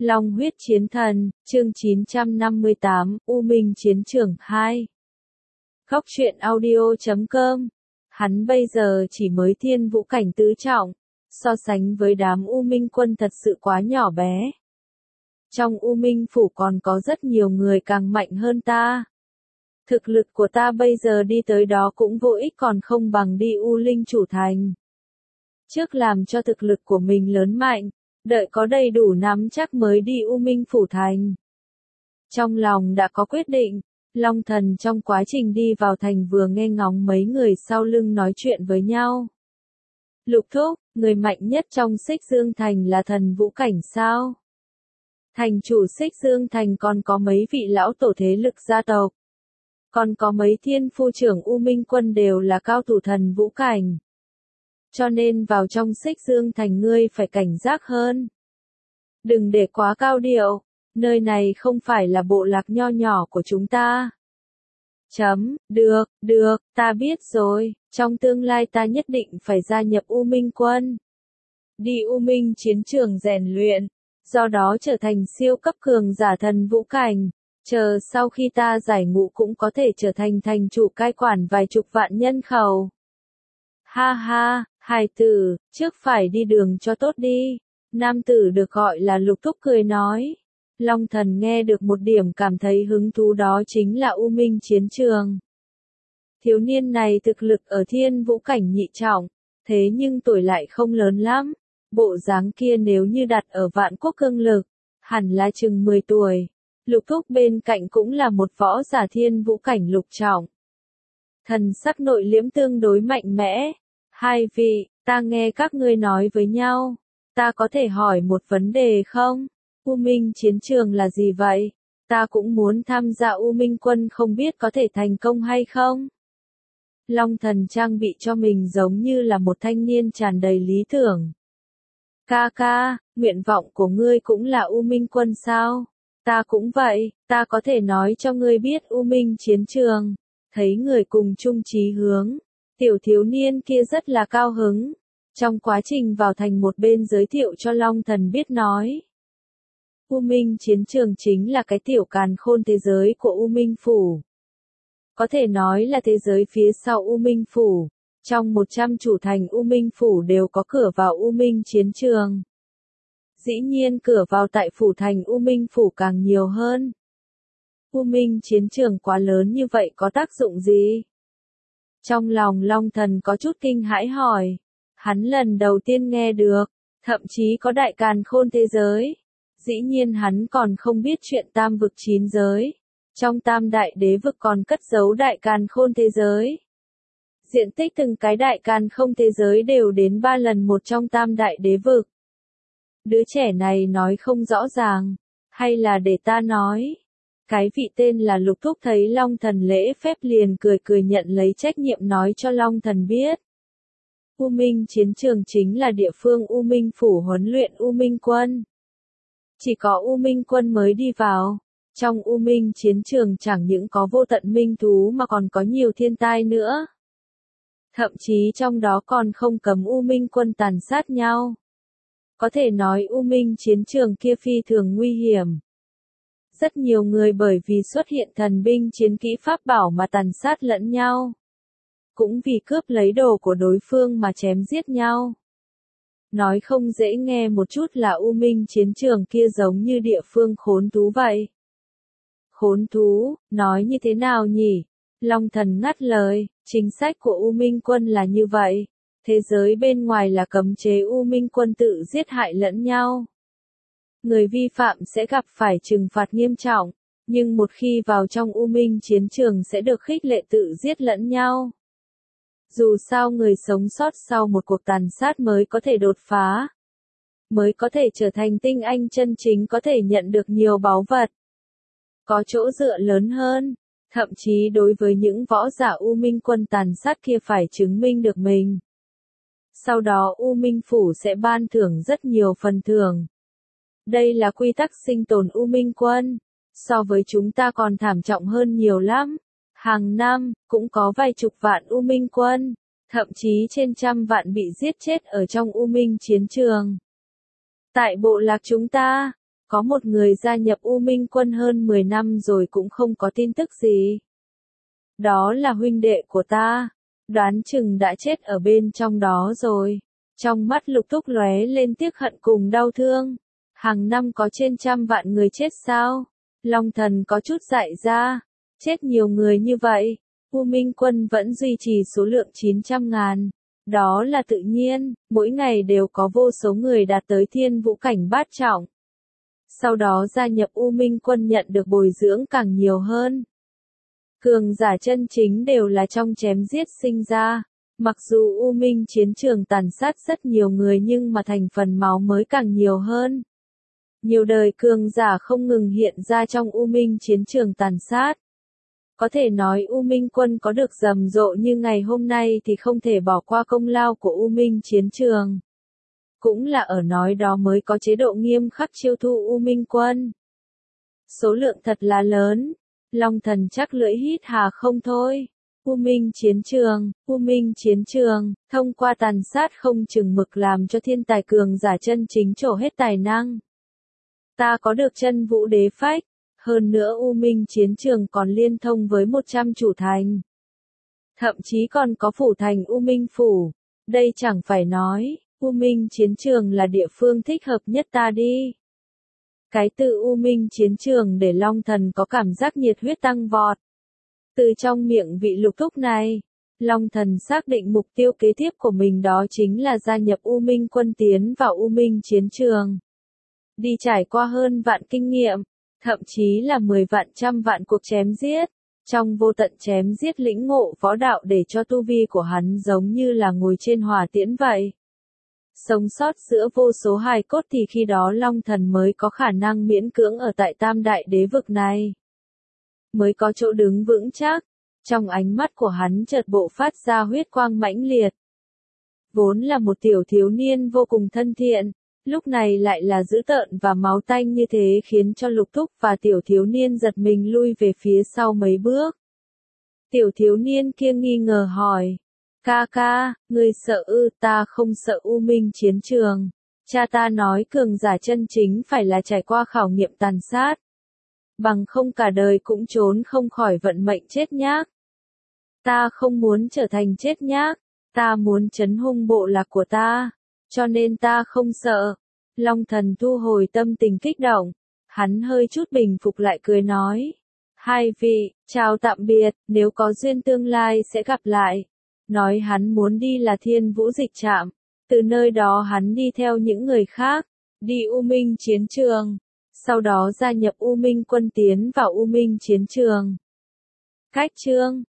Long huyết chiến thần, chương 958, U Minh chiến trường 2. Góc truyện audio.com. Hắn bây giờ chỉ mới thiên vũ cảnh tứ trọng, so sánh với đám U Minh quân thật sự quá nhỏ bé. Trong U Minh phủ còn có rất nhiều người càng mạnh hơn ta. Thực lực của ta bây giờ đi tới đó cũng vô ích, còn không bằng đi U Linh chủ thành. Trước làm cho thực lực của mình lớn mạnh, đợi có đầy đủ nắm chắc mới đi U Minh phủ thành. Trong lòng đã có quyết định, Long Thần trong quá trình đi vào thành vừa nghe ngóng mấy người sau lưng nói chuyện với nhau. Lục thúc, người mạnh nhất trong Xích Dương Thành là thần vũ cảnh sao? Thành chủ Xích Dương Thành còn có mấy vị lão tổ thế lực gia tộc. Còn có mấy thiên phu trưởng U Minh quân đều là cao thủ thần vũ cảnh. Cho nên vào trong Xích Dương Thành ngươi phải cảnh giác hơn. Đừng để quá cao điệu, nơi này không phải là bộ lạc nho nhỏ của chúng ta. Được, ta biết rồi, trong tương lai ta nhất định phải gia nhập U Minh quân. Đi U Minh chiến trường rèn luyện, do đó trở thành siêu cấp cường giả thần vũ cảnh. Chờ sau khi ta giải ngũ cũng có thể trở thành thành chủ cai quản vài chục vạn nhân khẩu. Ha ha, hài tử, trước phải đi đường cho tốt đi. Nam tử được gọi là Lục thúc cười nói. Long Thần nghe được một điểm cảm thấy hứng thú, đó chính là U Minh chiến trường. Thiếu niên này thực lực ở thiên vũ cảnh nhị trọng, thế nhưng tuổi lại không lớn lắm. Bộ dáng kia nếu như đặt ở vạn quốc cương lực, hẳn là chừng 10 tuổi. Lục thúc bên cạnh cũng là một võ giả thiên vũ cảnh lục trọng. Thần sắc nội liễm tương đối mạnh mẽ. Hai vị, ta nghe các ngươi nói với nhau. Ta có thể hỏi một vấn đề không? U Minh chiến trường là gì vậy? Ta cũng muốn tham gia U Minh quân, không biết có thể thành công hay không? Long Thần trang bị cho mình giống như là một thanh niên tràn đầy lý tưởng. Ca, nguyện vọng của ngươi cũng là U Minh quân sao? Ta cũng vậy, ta có thể nói cho ngươi biết U Minh chiến trường. Thấy người cùng chung chí hướng, tiểu thiếu niên kia rất là cao hứng. Trong quá trình vào thành một bên giới thiệu cho Long Thần biết nói. U Minh chiến trường chính là cái tiểu càn khôn thế giới của U Minh phủ. Có thể nói là thế giới phía sau U Minh phủ. Trong 100 chủ thành U Minh phủ đều có cửa vào U Minh chiến trường. Dĩ nhiên cửa vào tại phủ thành U Minh phủ càng nhiều hơn. U Minh chiến trường quá lớn như vậy có tác dụng gì? Trong lòng Long Thần có chút kinh hãi hỏi. Hắn lần đầu tiên nghe được, thậm chí có đại càn khôn thế giới. Dĩ nhiên hắn còn không biết chuyện tam vực 9 giới. Trong tam đại đế vực còn cất giấu đại càn khôn thế giới. Diện tích từng cái đại càn không thế giới đều đến 3 lần một trong tam đại đế vực. Đứa trẻ này nói không rõ ràng, hay là để ta nói. Cái vị tên là Lục thúc thấy Long Thần lễ phép liền cười nhận lấy trách nhiệm nói cho Long Thần biết. U Minh chiến trường chính là địa phương U Minh phủ huấn luyện U Minh quân. Chỉ có U Minh quân mới đi vào. Trong U Minh chiến trường chẳng những có vô tận minh thú mà còn có nhiều thiên tai nữa. Thậm chí trong đó còn không cấm U Minh quân tàn sát nhau. Có thể nói U Minh chiến trường kia phi thường nguy hiểm. Rất nhiều người bởi vì xuất hiện thần binh chiến kỹ pháp bảo mà tàn sát lẫn nhau. Cũng vì cướp lấy đồ của đối phương mà chém giết nhau. Nói không dễ nghe một chút là U Minh chiến trường kia giống như địa phương khốn thú vậy. Khốn thú, nói như thế nào nhỉ? Long Thần ngắt lời, chính sách của U Minh quân là như vậy. Thế giới bên ngoài là cấm chế U Minh quân tự giết hại lẫn nhau. Người vi phạm sẽ gặp phải trừng phạt nghiêm trọng, nhưng một khi vào trong U Minh chiến trường sẽ được khích lệ tự giết lẫn nhau. Dù sao người sống sót sau một cuộc tàn sát mới có thể đột phá, mới có thể trở thành tinh anh chân chính, có thể nhận được nhiều báu vật. Có chỗ dựa lớn hơn, thậm chí đối với những võ giả U Minh quân tàn sát kia phải chứng minh được mình. Sau đó U Minh phủ sẽ ban thưởng rất nhiều phần thưởng. Đây là quy tắc sinh tồn U Minh quân, so với chúng ta còn thảm trọng hơn nhiều lắm. Hàng năm, cũng có vài chục vạn U Minh quân, thậm chí trên trăm vạn bị giết chết ở trong U Minh chiến trường. Tại bộ lạc chúng ta, Có một người gia nhập U Minh quân hơn 10 năm rồi cũng không có tin tức gì. Đó là huynh đệ của ta, đoán chừng đã chết ở bên trong đó rồi. Trong mắt Lục Túc lóe lên tiếc hận cùng đau thương. Hàng năm có trên 100 vạn người chết sao? Long Thần có chút dại ra. Chết nhiều người như vậy, U Minh quân vẫn duy trì số lượng 900.000. Đó là tự nhiên, mỗi ngày đều có vô số người đạt tới thiên vũ cảnh bát trọng. Sau đó gia nhập U Minh quân nhận được bồi dưỡng càng nhiều hơn. Cường giả chân chính đều là trong chém giết sinh ra. Mặc dù U Minh chiến trường tàn sát rất nhiều người nhưng mà thành phần máu mới càng nhiều hơn. Nhiều đời cường giả không ngừng hiện ra trong U Minh chiến trường tàn sát. Có thể nói U Minh quân có được rầm rộ như ngày hôm nay thì không thể bỏ qua công lao của U Minh chiến trường. Cũng là ở nói đó mới có chế độ nghiêm khắc chiêu thu U Minh quân. Số lượng thật là lớn. Long Thần chắc lưỡi hít hà không thôi. U Minh chiến trường, thông qua tàn sát không chừng mực làm cho thiên tài cường giả chân chính trổ hết tài năng. Ta có được chân vũ đế phách, hơn nữa U Minh chiến trường còn liên thông với 100 chủ thành. Thậm chí còn có phủ thành U Minh phủ, đây chẳng phải nói, U Minh chiến trường là địa phương thích hợp nhất ta đi. Cái từ U Minh chiến trường để Long Thần có cảm giác nhiệt huyết tăng vọt. Từ trong miệng vị Lục Túc này, Long Thần xác định mục tiêu kế tiếp của mình đó chính là gia nhập U Minh quân tiến vào U Minh chiến trường. Đi trải qua hơn vạn kinh nghiệm, thậm chí là 10 vạn trăm vạn cuộc chém giết. Trong vô tận chém giết lĩnh ngộ võ đạo để cho tu vi của hắn giống như là ngồi trên hỏa tiễn vậy. Sống sót giữa vô số hài cốt thì khi đó Long Thần mới có khả năng miễn cưỡng ở tại Tam Đại Đế vực này. Mới có chỗ đứng vững chắc. Trong ánh mắt của hắn chợt bộ phát ra huyết quang mãnh liệt. Vốn là một tiểu thiếu niên vô cùng thân thiện, lúc này lại là dữ tợn và máu tanh như thế khiến cho Lục Túc và tiểu thiếu niên giật mình lui về phía sau mấy bước. Tiểu thiếu niên kia nghi ngờ hỏi. Ca ca, ngươi sợ ư? Ta không sợ U Minh chiến trường. Cha ta nói cường giả chân chính phải là trải qua khảo nghiệm tàn sát. Bằng không cả đời cũng trốn không khỏi vận mệnh chết nhác. Ta không muốn trở thành chết nhác. Ta muốn trấn hung bộ lạc của ta. Cho nên ta không sợ. Long Thần thu hồi tâm tình kích động. Hắn hơi chút bình phục lại cười nói. Hai vị, chào tạm biệt, nếu có duyên tương lai sẽ gặp lại. Nói hắn muốn đi là Thiên Vũ Dịch Trạm. Từ nơi đó hắn đi theo những người khác. Đi U Minh chiến trường. Sau đó gia nhập U Minh quân tiến vào U Minh chiến trường. Cách chương